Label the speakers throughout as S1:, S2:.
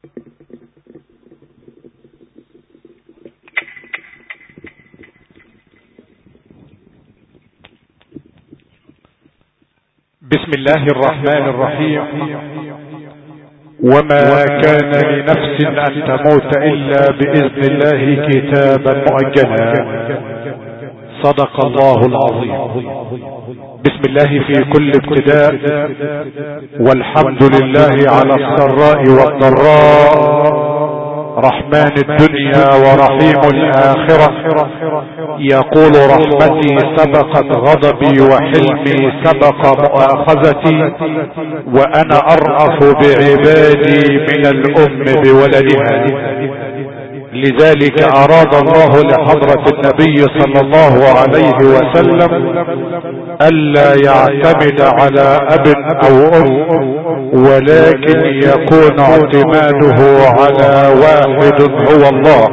S1: بسم الله الرحمن الرحيم. وما كان لنفس ان تموت الا باذن الله كتابا مؤجلا. صدق الله العظيم. بسم الله في كل ابتداء، والحمد لله على السراء والضراء، رحمن الدنيا ورحيم الآخرة. يقول رحمتي سبقت غضبي وحلمي سبق مؤاخذتي، وأنا أرأف بعبادي من الأم بولدها. لذلك أراد الله لحضرة النبي صلى الله عليه وسلم ألا يعتمد على أب أو أم، ولكن يكون اعتماده على واحد هو الله.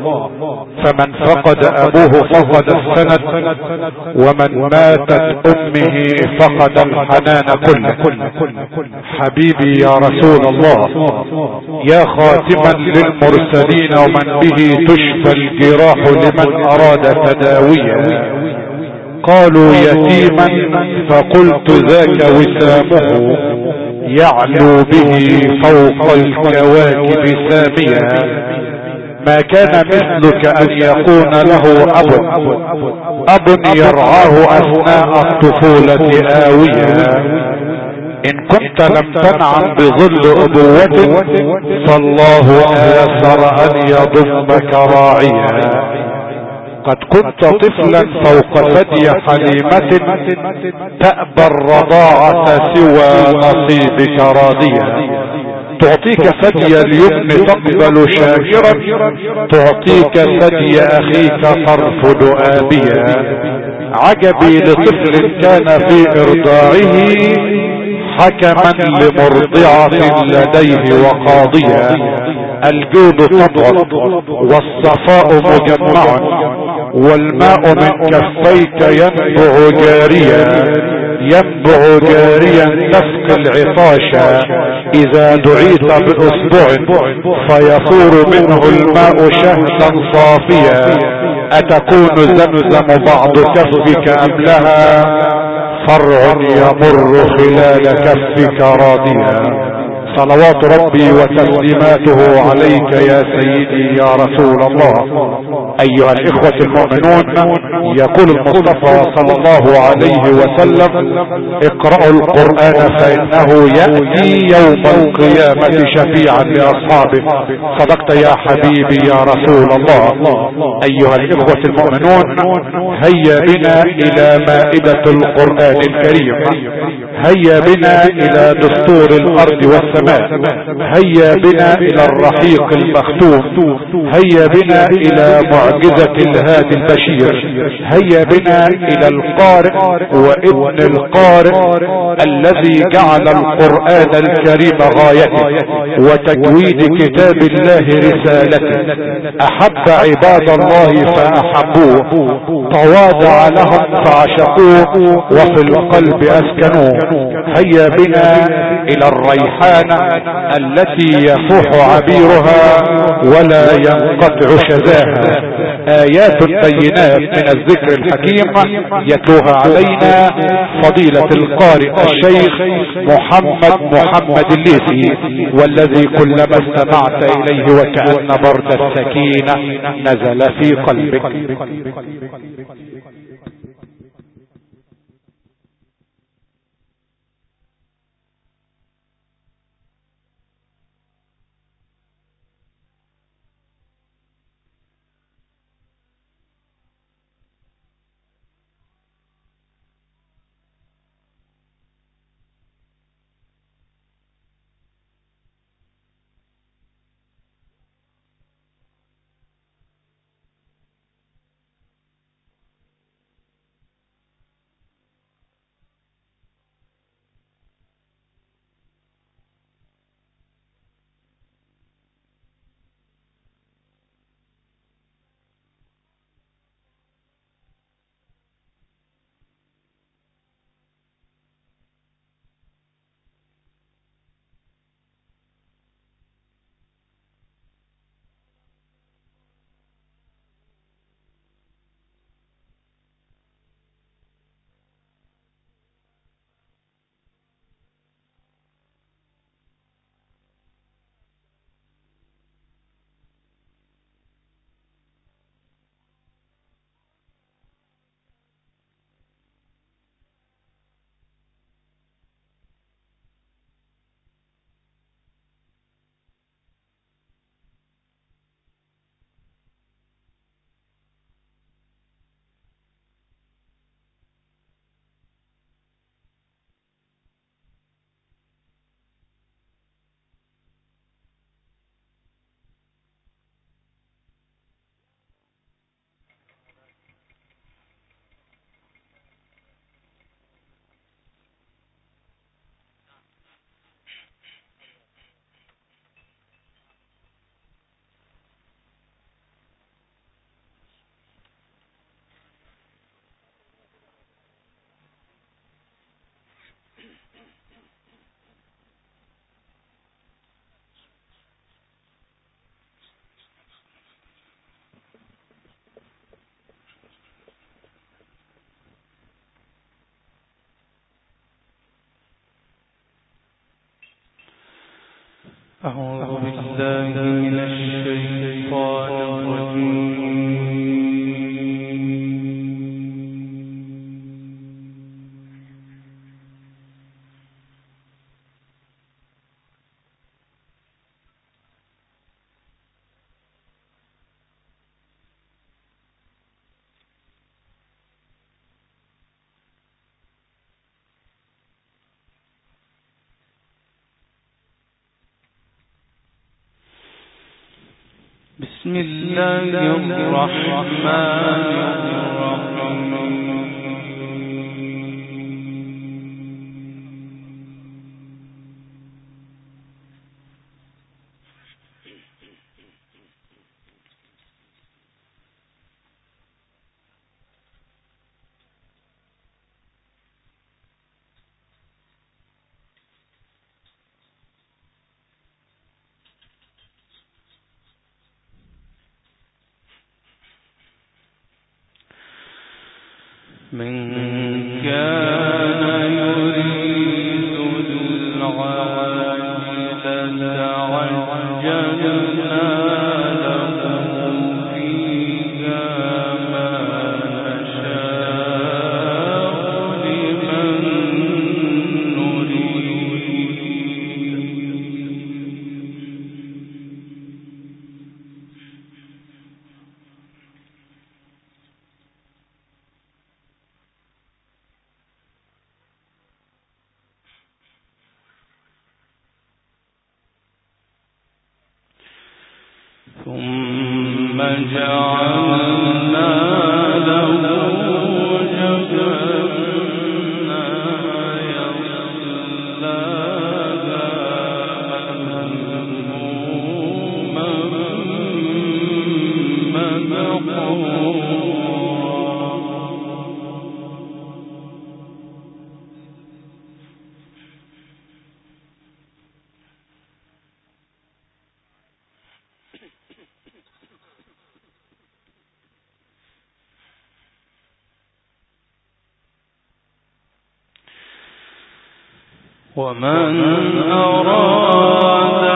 S1: فمن فقد أبوه فقد السند، ومن ماتت أمه فقد الحنان كله. حبيبي يا رسول الله، يا خاتما للمرسلين ومن به تشفى الجراح لمن أراد تداويا. قالوا يتيما فقلت ذاك وسامه، يعلو به فوق الكواكب ساميا. ما كان مثلك ان يكون له اب يرعاه اثناء الطفولة آوية. ان كنت لم تنعم بظل ابوة، فالله ايسر ان يضمك راعيا. قد كنت طفلا فوق ثدي حليمة، تأبى الرضاعة سوى نصيبك راضيا. تعطيك ثدي اليمن تقبل شاكرا، تعطيك ثدي اخيك ترفض آبيا. عجبي لطفل كان في ارضاعه حكما لمرضعة لديه وقاضيا. الجود طبع والصفاء مجمع، والماء من كفيك ينبع جاريا. ينبع جاريا تسقي العطاشا، اذا دعيت باصبع فيفور منه الماء شهدا صافيا. اتكون زمزم بعض كفك ام لها فرع يمر خلال كفك راضيا. صلوات ربي وتسليماته عليك يا سيدي يا رسول الله. ايها الاخوة المؤمنون، يقول المصطفى صلى الله عليه وسلم: اقرأوا القرآن فانه يأتي يوم القيامة شفيعا لاصحابه. صدقت يا حبيبي يا رسول الله. ايها الاخوة المؤمنون، هيا بنا الى مائدة القرآن الكريم، هيا بنا الى دستور الارض والسماء، هيا بنا الى الرحيق المختوم، هيا بنا الى معجزة الهادي البشير، هيا بنا الى القارئ وابن القارئ الذي جعل القرآن الكريم غايته وتجويد كتاب الله رسالته. احب عباد الله فاحبوه، تواضع لهم فعشقوه، وفي القلب اسكنوه. هيا بنا الى الريحانة التي يفوح عبيرها ولا ينقطع شذاها. ايات بينات من الذكر الحكيم يتلوها علينا فضيلة القارئ الشيخ محمد الليثي، والذي كلما استمعت اليه وكأن برد السكينة نزل في قلبك.
S2: أعوذ بالله من الشيطان الرجيم. بسم الله الرحمن الرحيم. من كان يريد العاجلة عجلنا له فيها ما نشاء لمن نريد. ثم جعلنا له جهنم يصلاها مذموما مدحورا. ومن أراد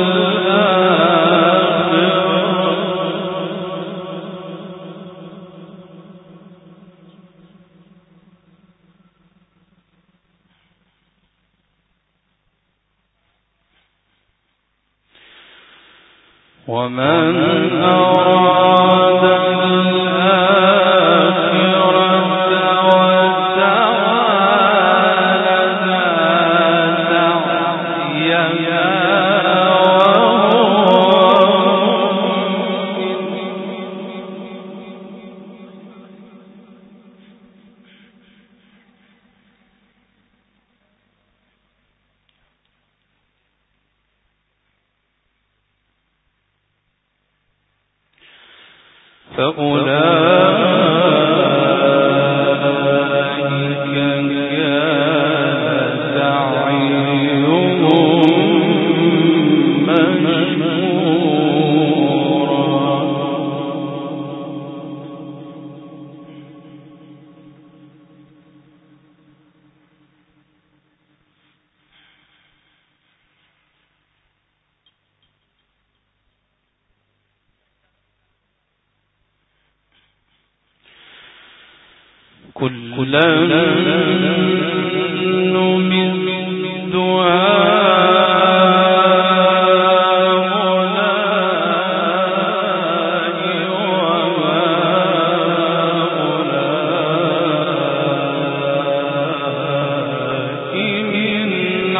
S2: فأولئك كان سعيهم مشكورا. كلا نمد هؤلاء وهؤلاء من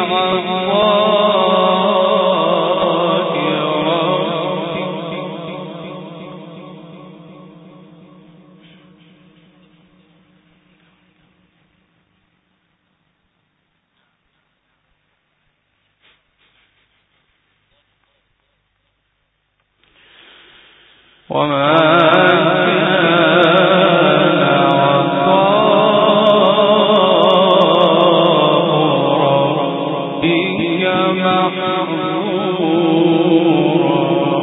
S2: عطاء ربك. وما كان عطاء ربك محظورا.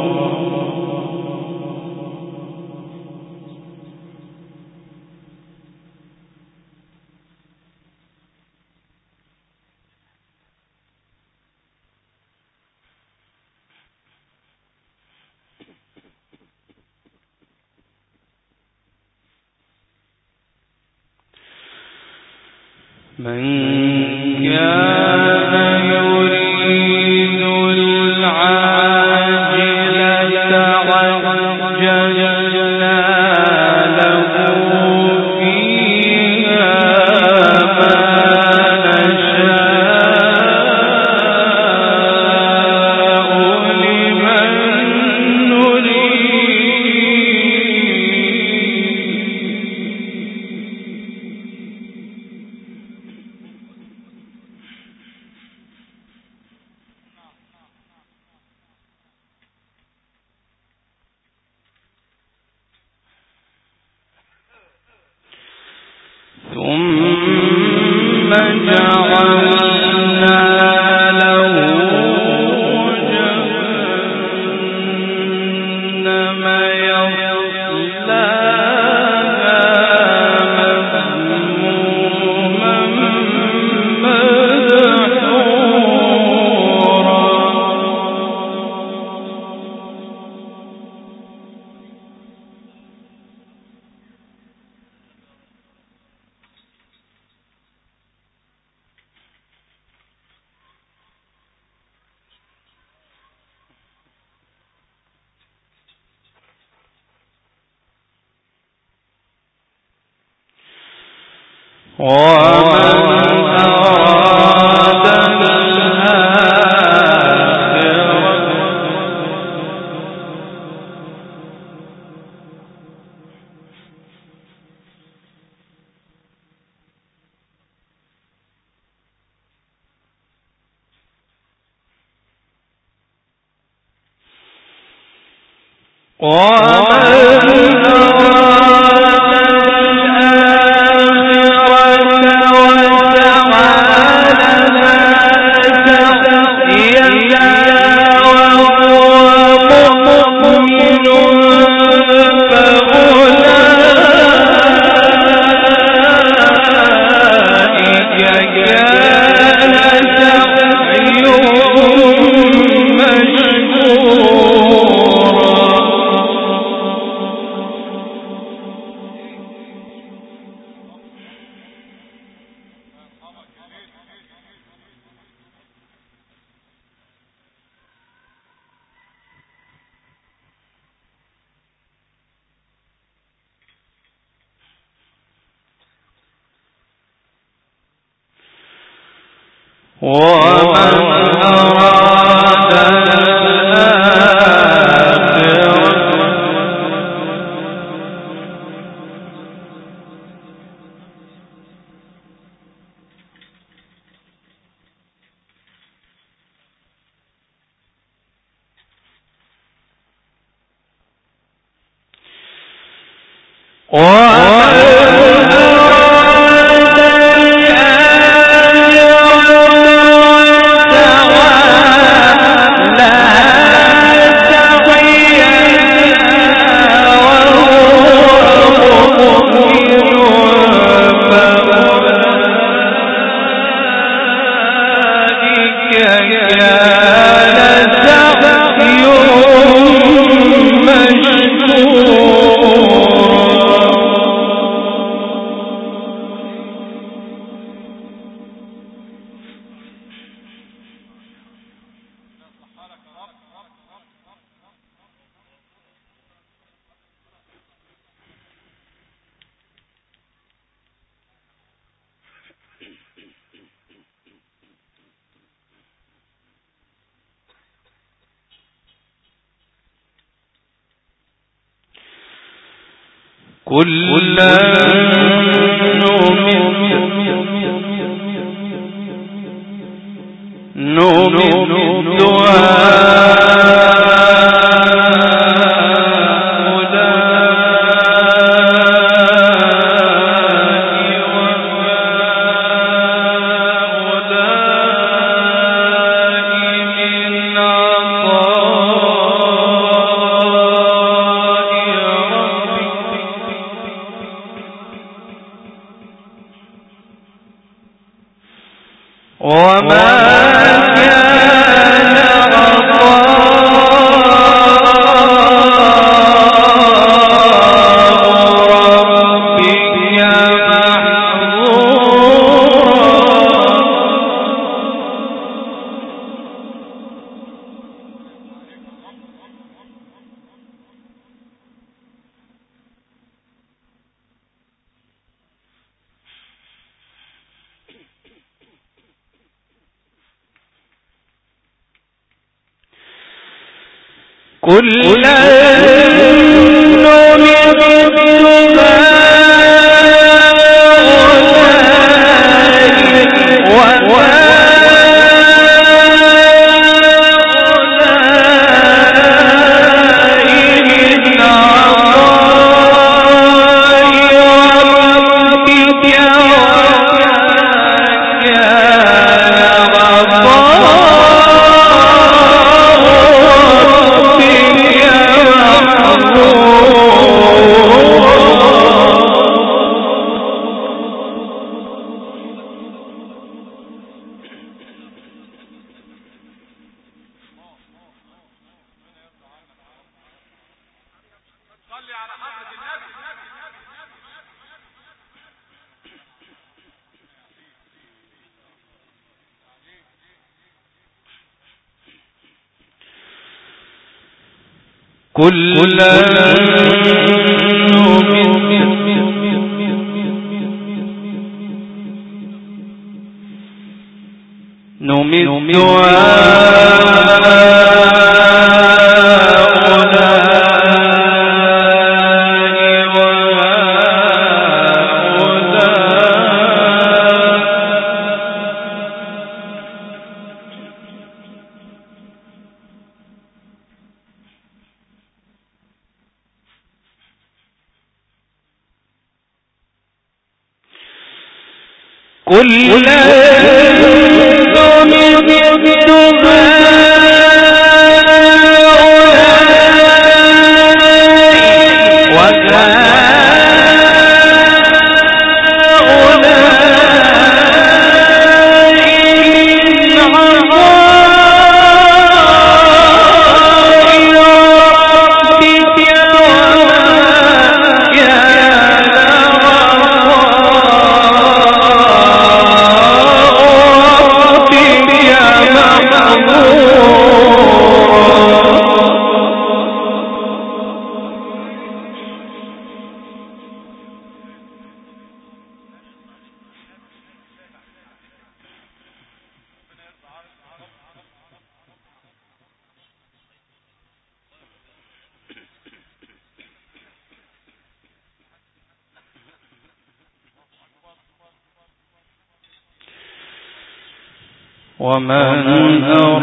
S2: ومن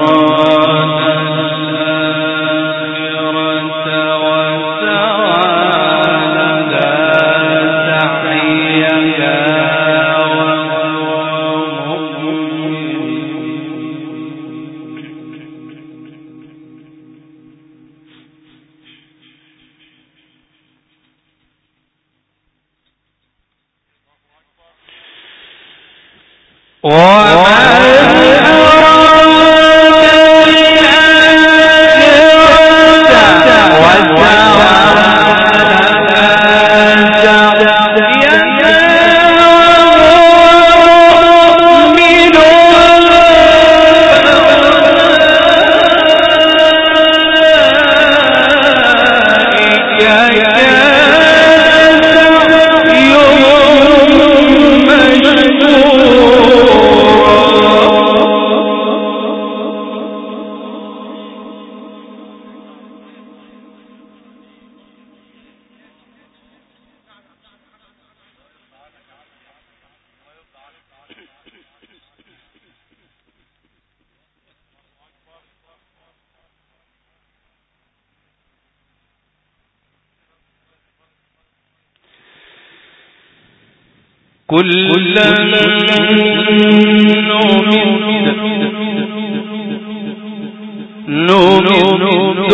S2: أراد كلا نمد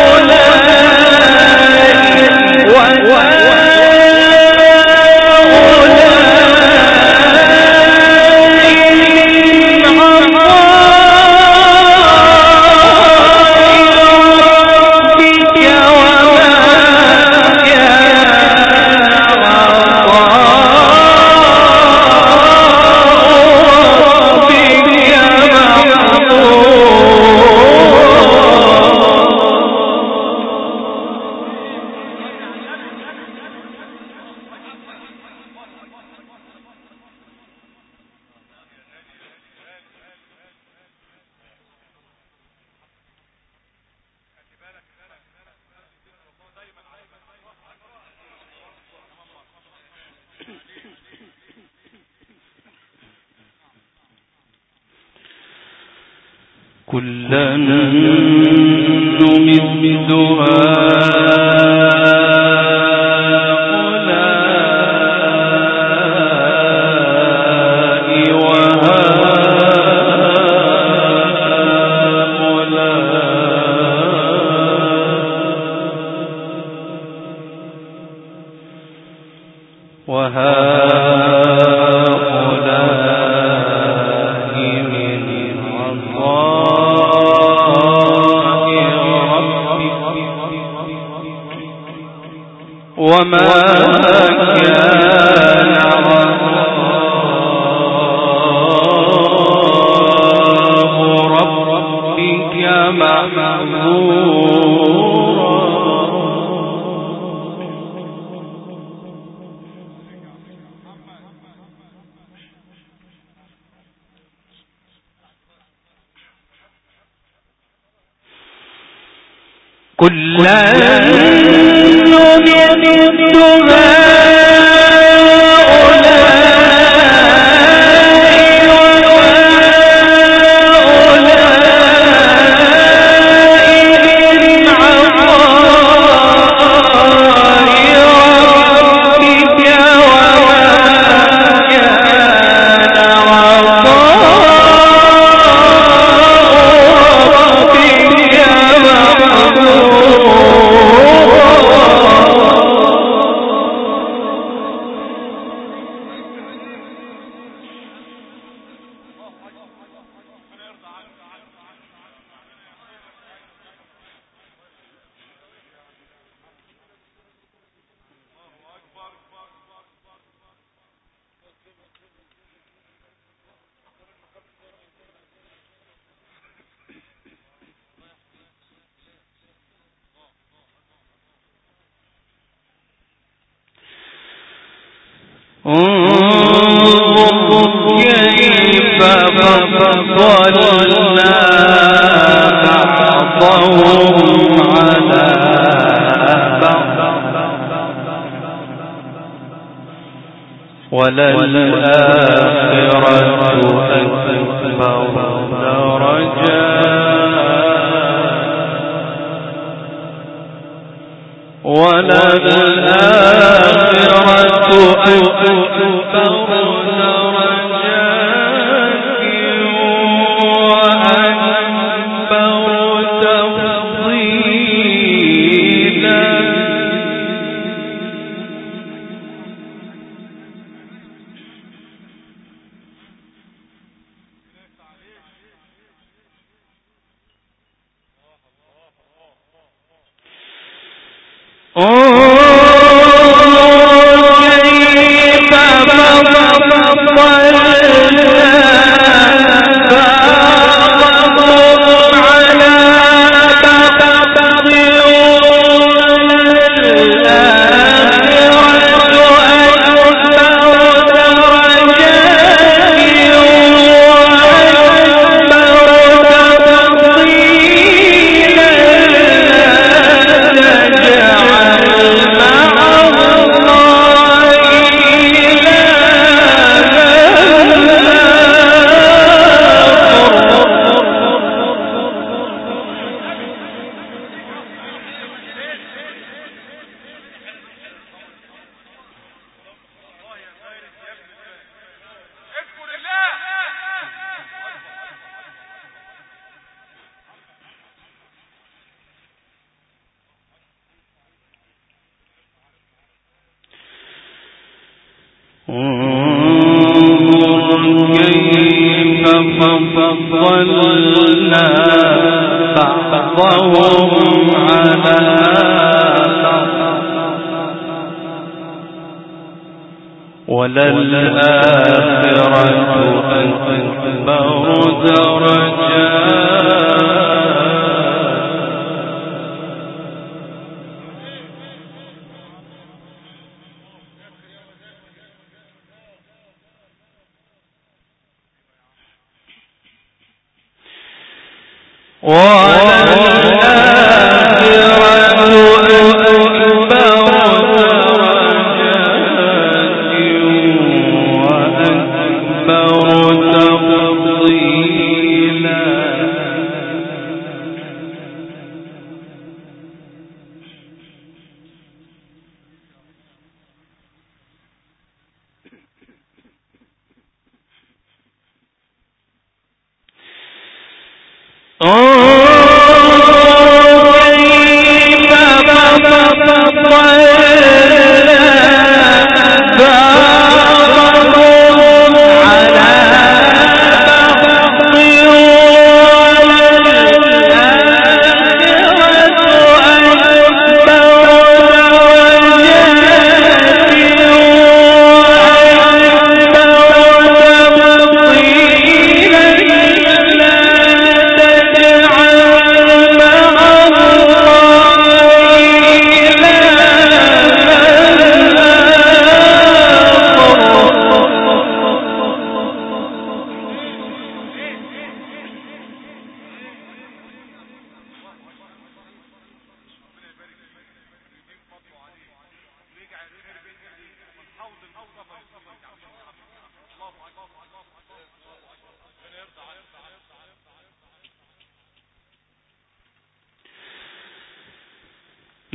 S2: كلا كلا نمد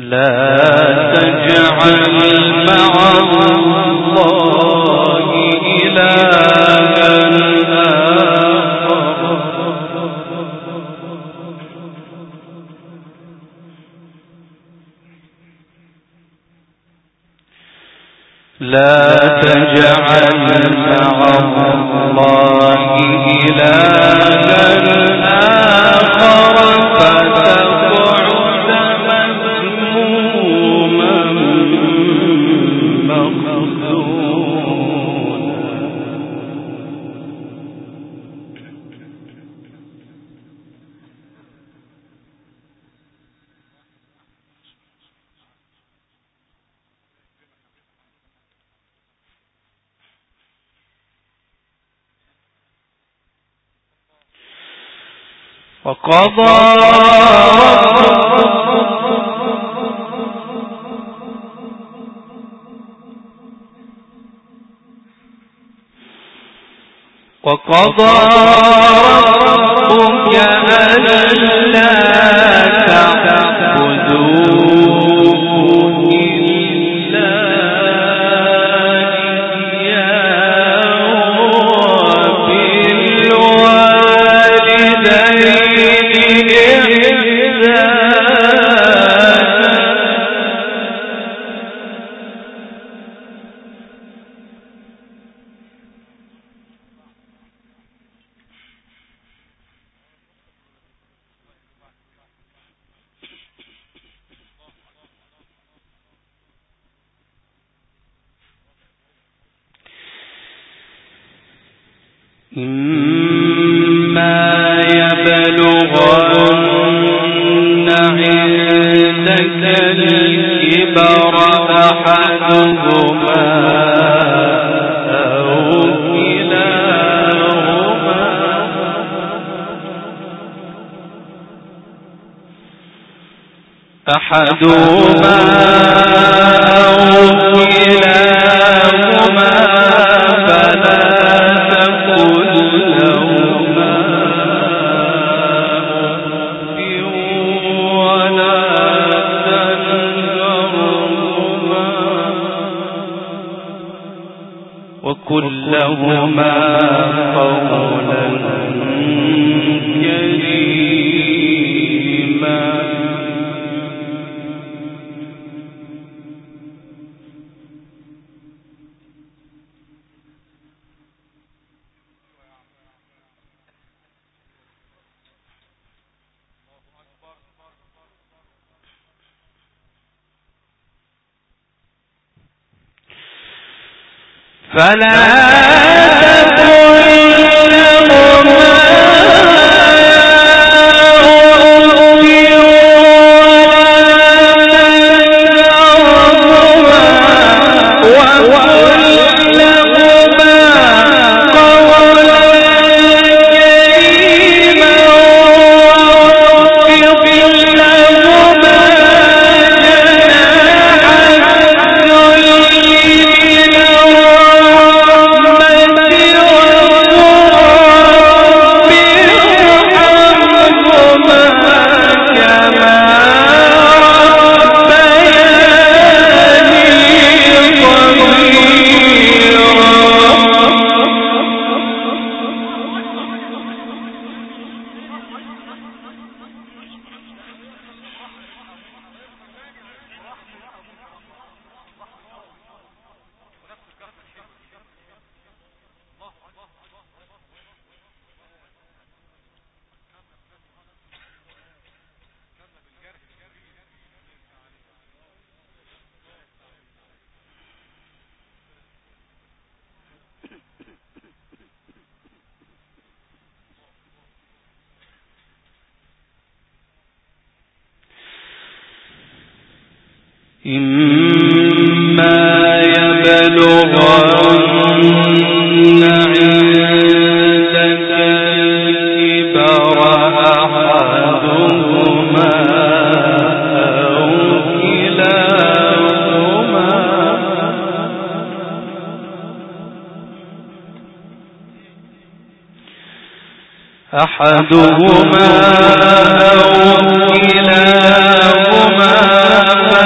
S2: لا تجعل مع الله إلها آخر لا تجعل مع الله إلها آخر فتقعد مذموما مخذولا. وقضى ربك ألا تعبدوا إلا إياه وبالوالدين إما يبلغن عندك الكبر أحدهما أو كلاهما فلا تقل لهما أف ولا تنهرهما وقل لهما قولا كريما. فلا تقل لهما إما يبلغن عندك الكبر أحدهما أو كلاهما أو كلاهما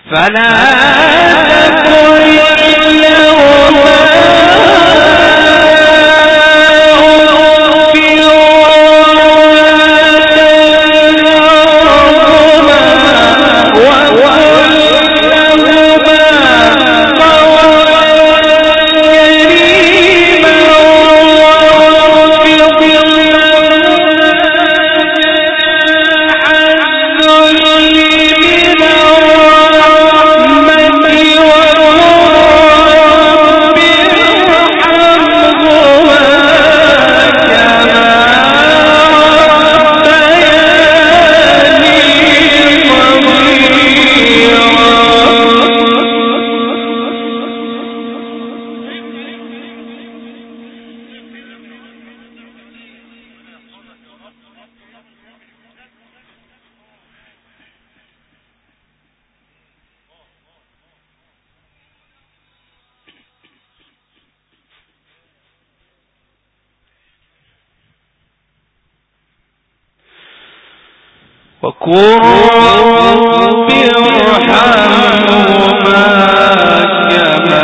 S2: وقل رب ارحمهما كما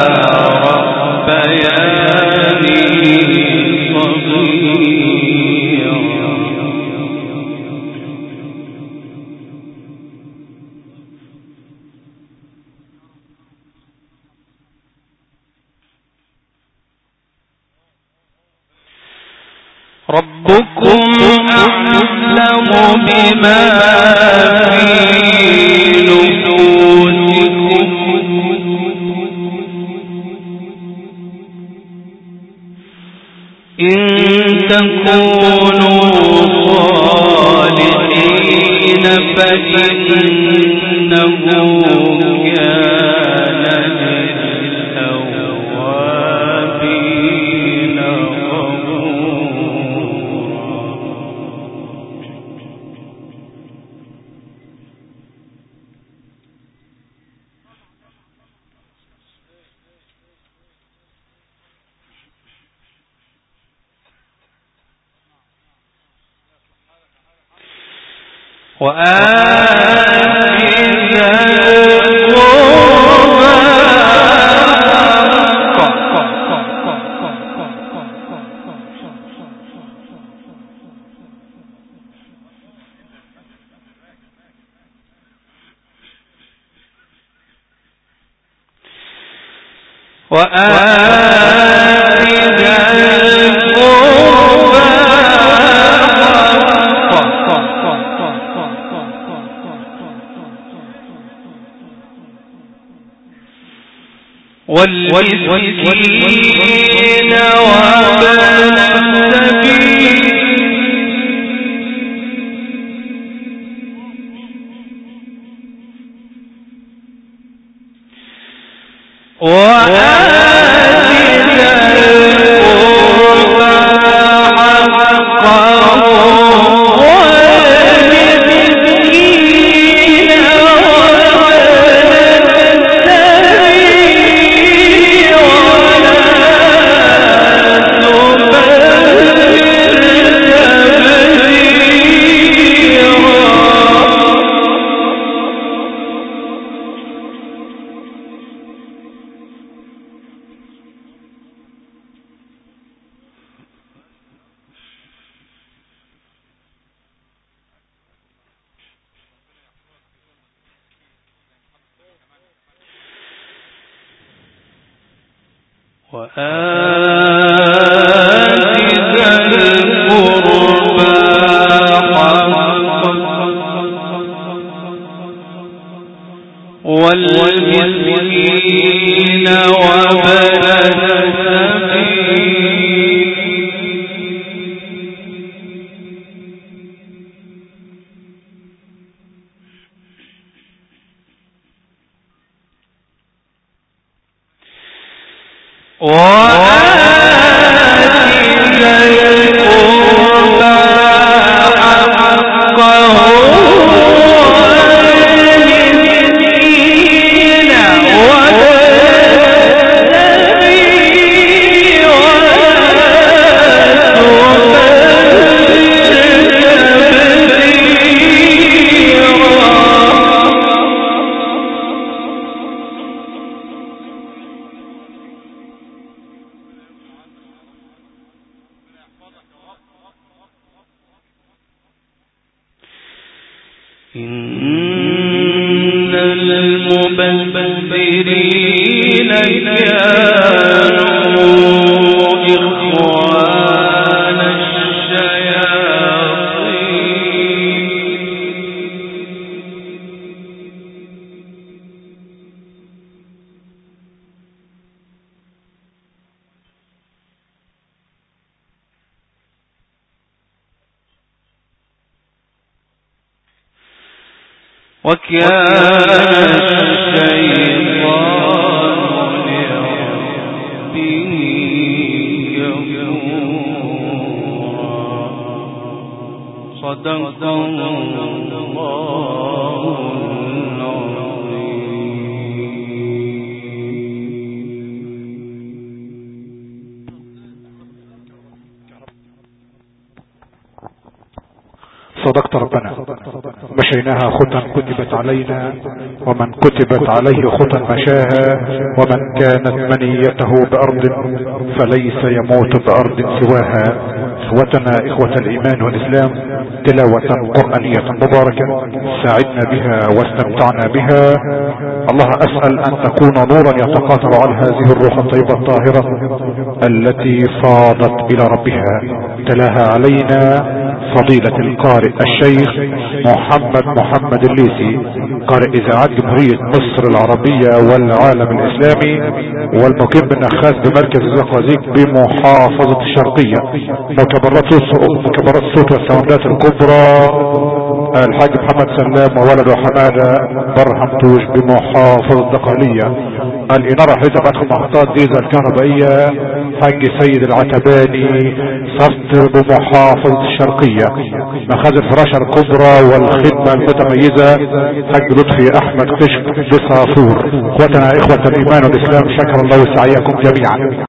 S2: ربياني صغيرا. ربكم أعلم بما في نفوسكم إن تكونوا صالحين فإنه كان للأوابين وآت ذا القربى والمسكين وابن السبيل وآت ذا القربى حقه والمسكين وابن السبيل إن المبذرين كانوا إخوان الشياطين وكان الشيطان لربه كفورا صدق الله
S1: صدقت ربنا. مشيناها خطا كتبت علينا، ومن كتبت عليه خطا مشاها، ومن كانت منيته بأرض فليس يموت بأرض سواها. اخوتنا اخوة الايمان والاسلام، تلاوة قرآنية مباركة ساعدنا بها واستمتعنا بها. الله اسأل ان تكون نورا يتقاطر على هذه الروح الطيبة الطاهرة التي فاضت الى ربها. تلاها علينا فضيلة القارئ الشيخ محمد الليثي، قارئ اذاعات جمهورية مصر العربية والعالم الاسلامي، والمقيم بالنخاس بمركز الزقازيق بمحافظة الشرقية. مكبرات الصوت والساوندات الكبرى الحاج محمد سلام وولده حمادة برهمتوش بمحافظة الدقهلية. الانارة حيث فتح محطات ديزل الكهربائية حاج سيد العتباني سطر بمحافظة الشرقية. مخازن الفراشة الكبرى والخدمة المتميزة حاج لطفي احمد كشك بصافور. اخوتنا اخوة الايمان والاسلام، شكر الله سعيكم جميعا.